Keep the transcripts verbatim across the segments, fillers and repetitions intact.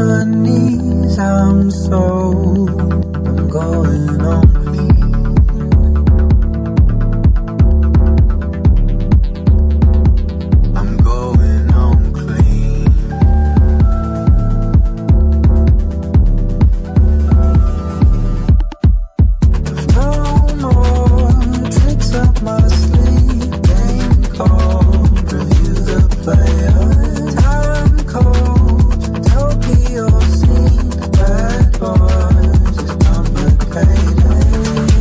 my knees, I'm so, I'm going on clean. I'm going on clean. No more tricks up my sleeve, game called, review the player. Time cold, Tokyo scene, bad boys, it's complicated.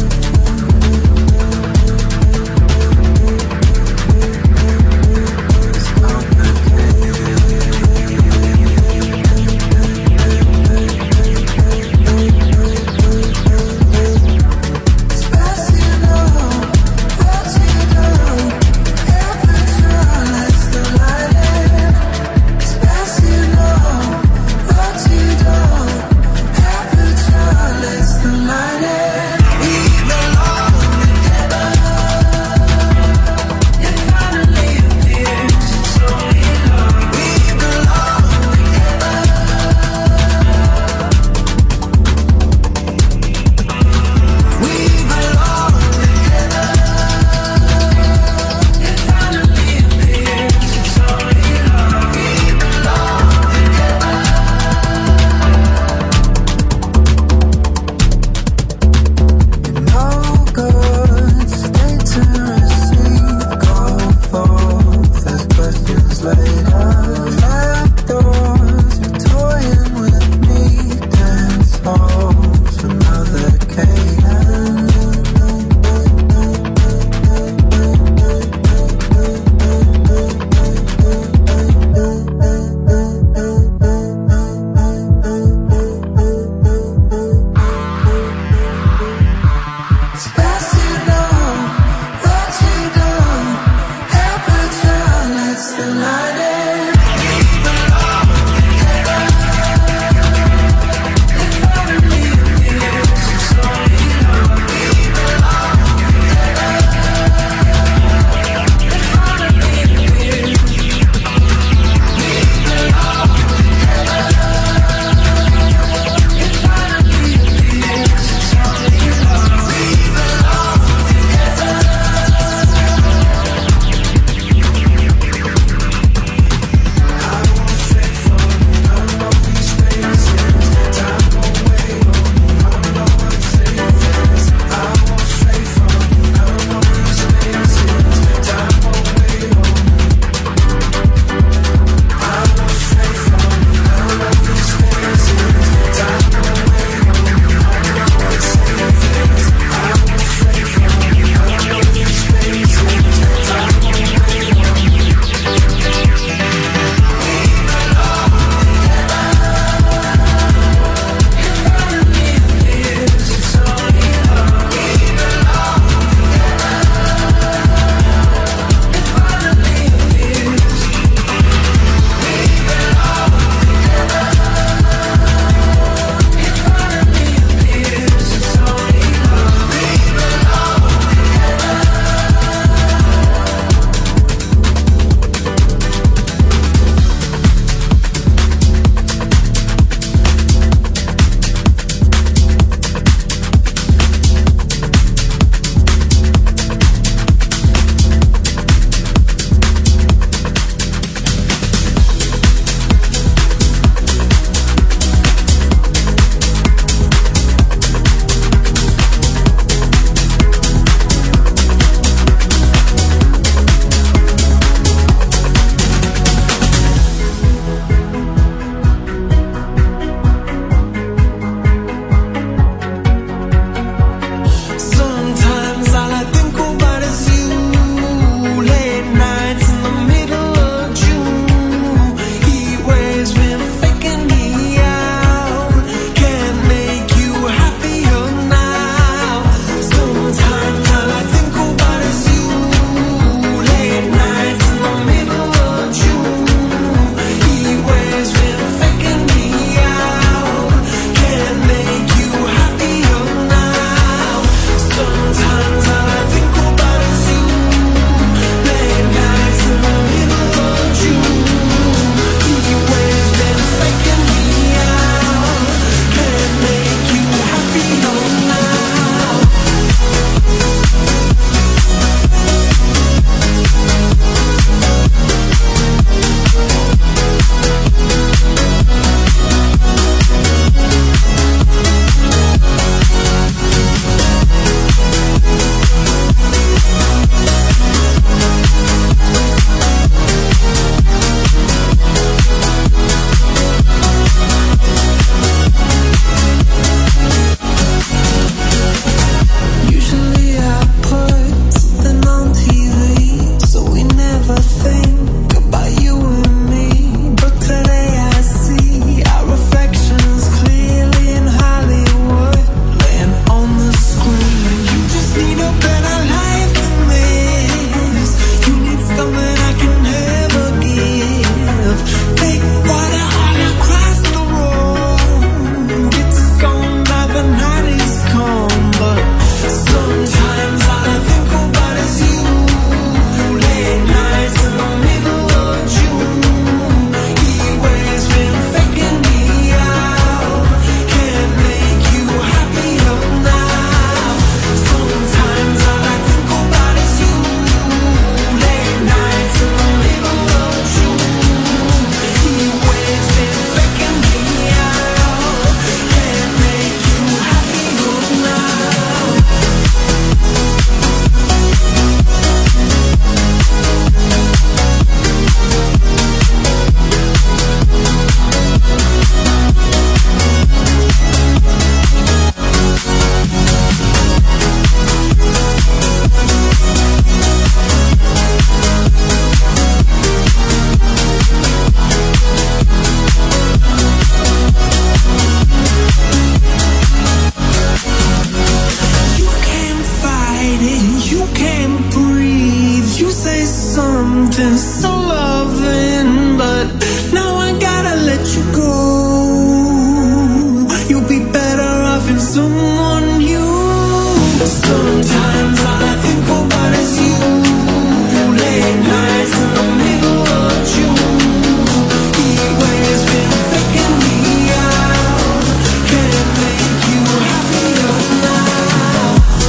someone new. Sometimes all I think about is you. Late nights in the middle of June. Heat waves been faking me out. Can it make you happier now?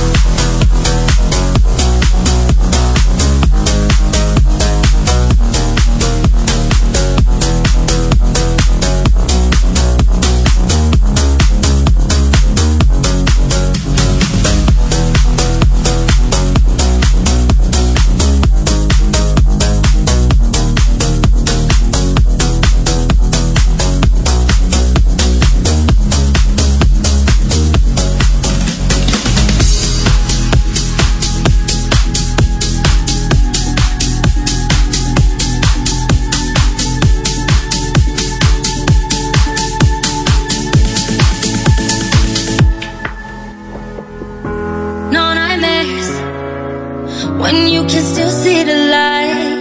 When you can still see the light,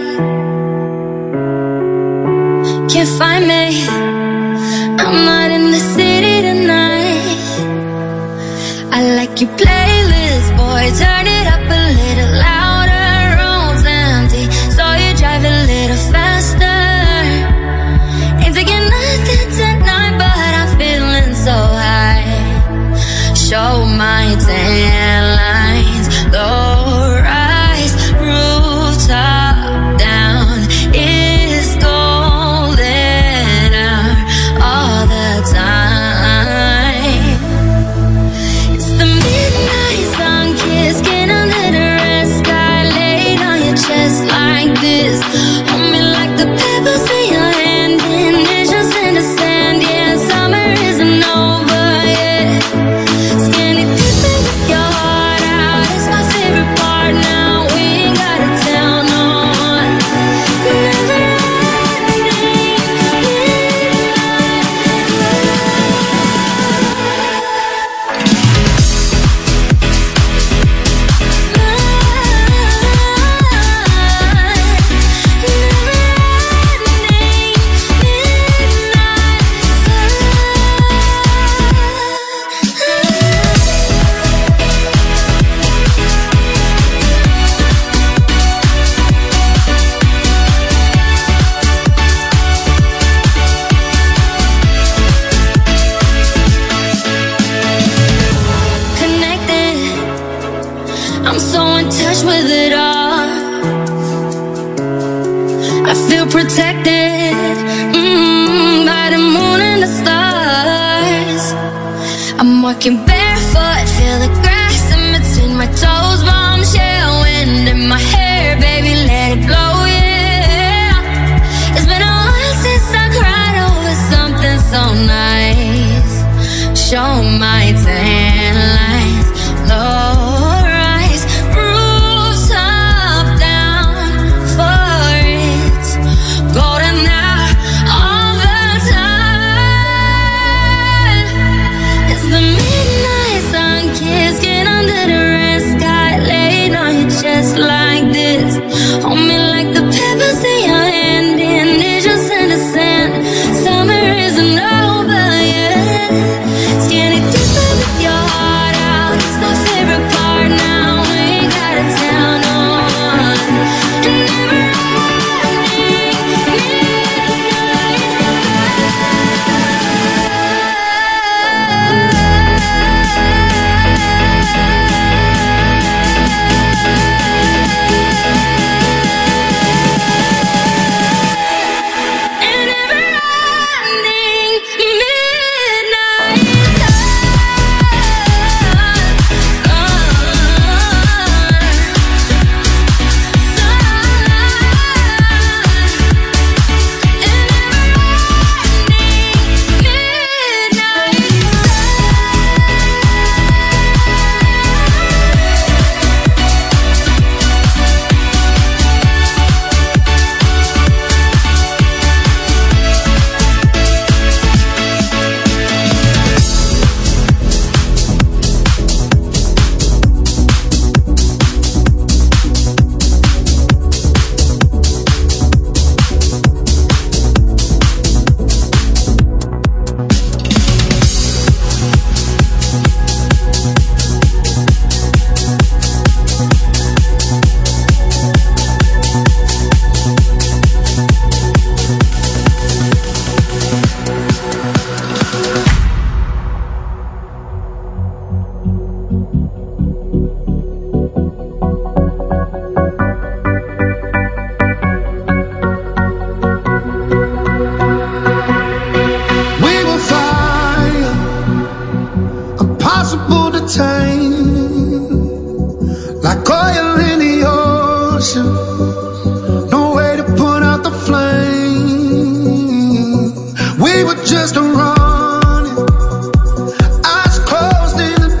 can't find me, I'm not in the city tonight. I like your playlist, boy, turn it up a little louder. Room's empty, so you drive a little faster. Ain't taking nothing tonight, but I'm feeling so high. Show my tan lines, low rise, rooftop down, it's golden hour all the time. It's the midnight sun kiss, skin under the red sky, laid on your chest like this. Hold me like the pebbles in your hand, initials in the sand. Yeah, summer isn't over yet. Skinny dipping with your heart out, it's my favorite part now. We ain't gotta tell no one. Never ending connected, I'm so in touch with it all. I feel protected, mm, by the moon and the stars. I'm walking barefoot, feel the grass in between my toes. Bombshell wind in my hair, baby, let it blow, yeah. It's been a while since I cried over something so nice. Show my tan lines, low rise, rooftop down for it, golden hour all the time. It's the midnight sun kiss, skin under the red sky, laid on your chest like this. Hold me like the pebbles in your hand, initials in the sand. Summer isn't over yet. impossible to tame, like oil in the ocean. No way to put out the flame. We were just running, eyes closed in the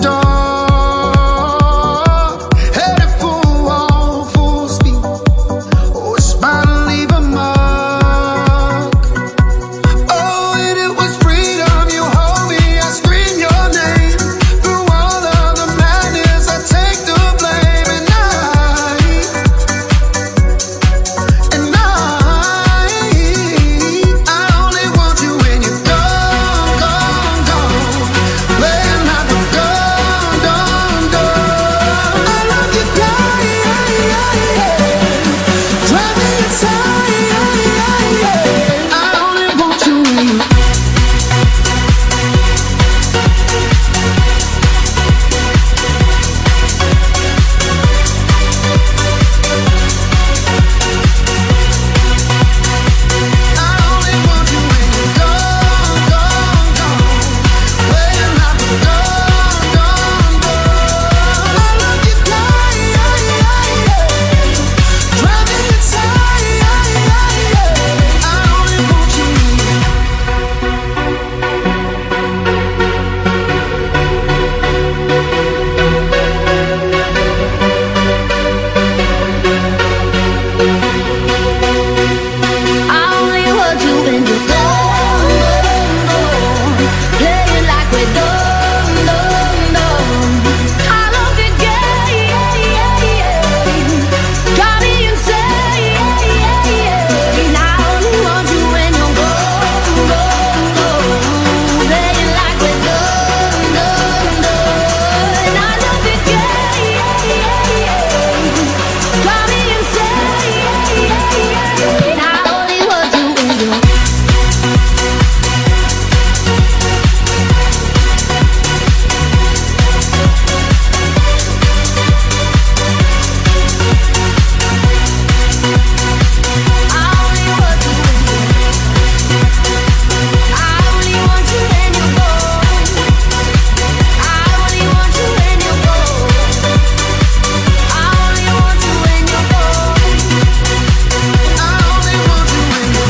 dark, headed for a wall, full speed. Oh, it's bound to leave a mark. Oh, and it was freedom. You hold me, I scream your name. Through all of the madness, I take the blame. And I, and I, I only want you when you're gone, gone, gone. Playing like a gun, done, done. I love you, yeah, yeah, yeah, yeah. Drive me insane, yeah, yeah, yeah. I only want you when you. I only want you when you're gone, gone, gone. Playing like a gun, done, done. I love you, yeah, yeah, yeah, yeah. Drive me insane, yeah, yeah, yeah. I only want you when you. I only want you when you're gone, gone, gone. Playing like we're done, done, done. I love you, yeah, yeah, yeah, yeah. Drive me insane, yeah, yeah, yeah. I only want you when you're gone, gone, gone. Playing like we're done, done, done. I love you, yeah, yeah, yeah, yeah. Drive me insane, yeah, yeah, yeah. I only want you when you're. I only want you when you're. I only want you when you're gone. I only want you when you're gone. I only want you when you're gone. I only want you when you're.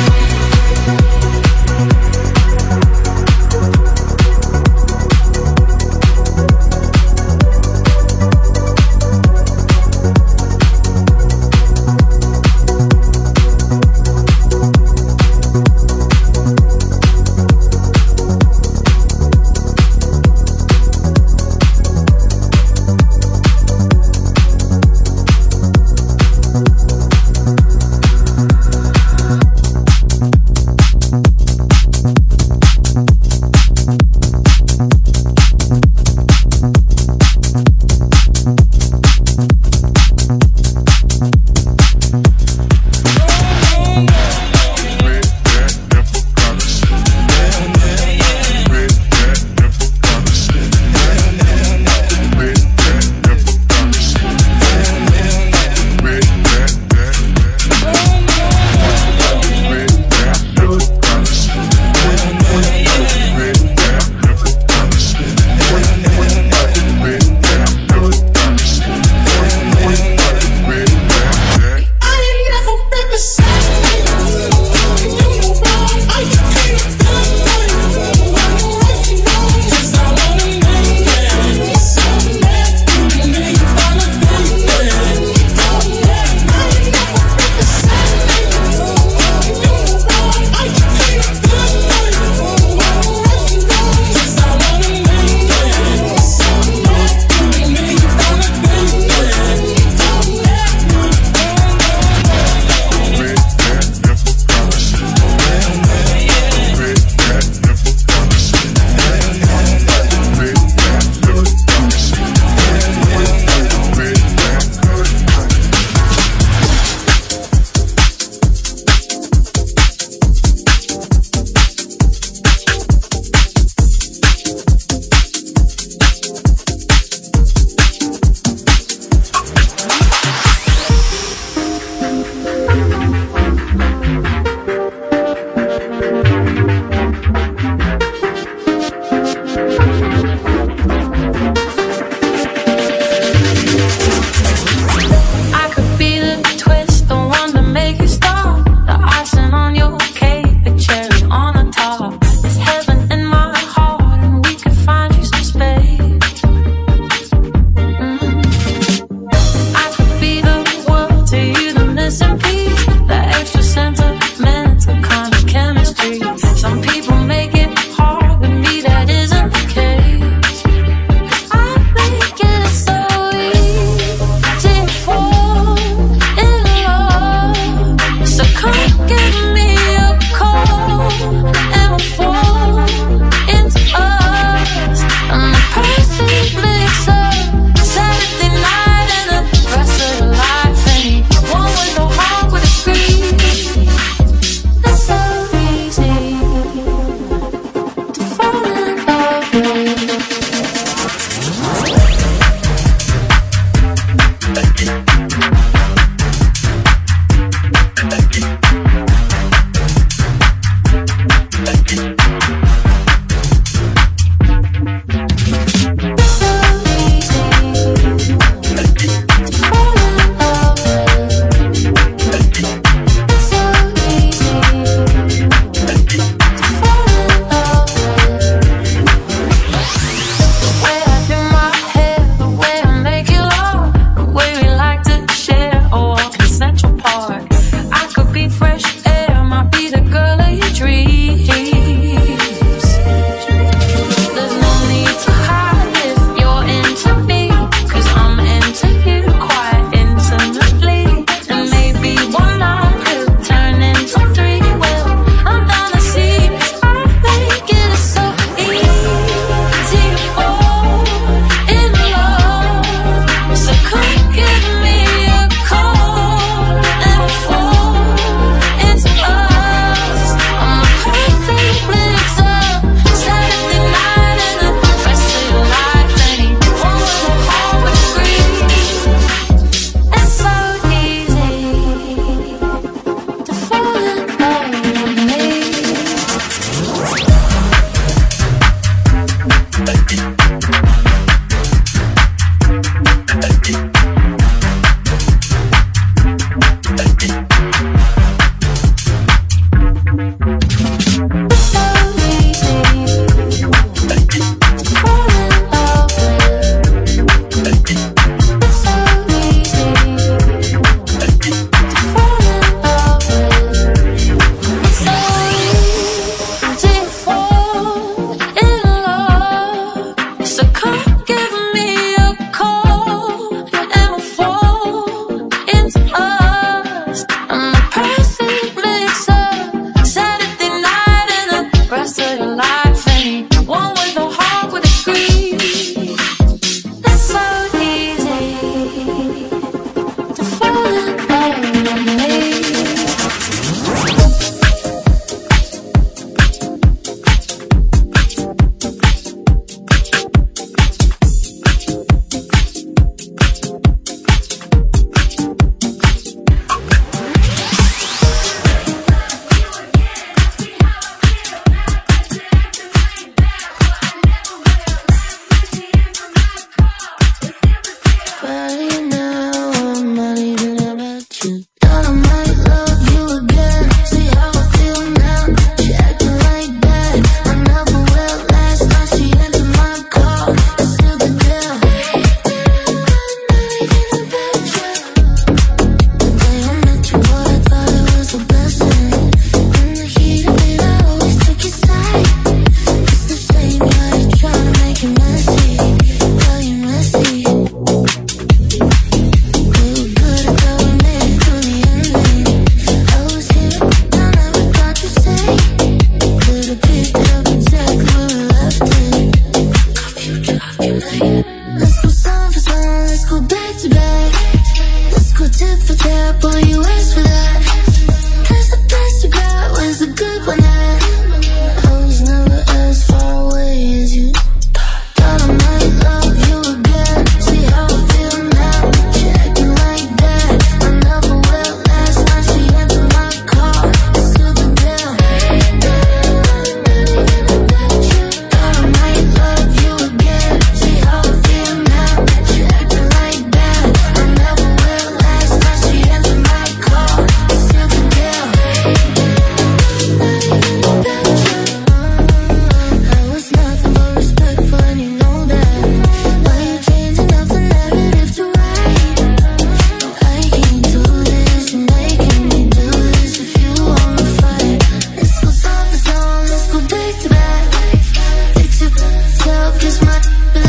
love, 'cause my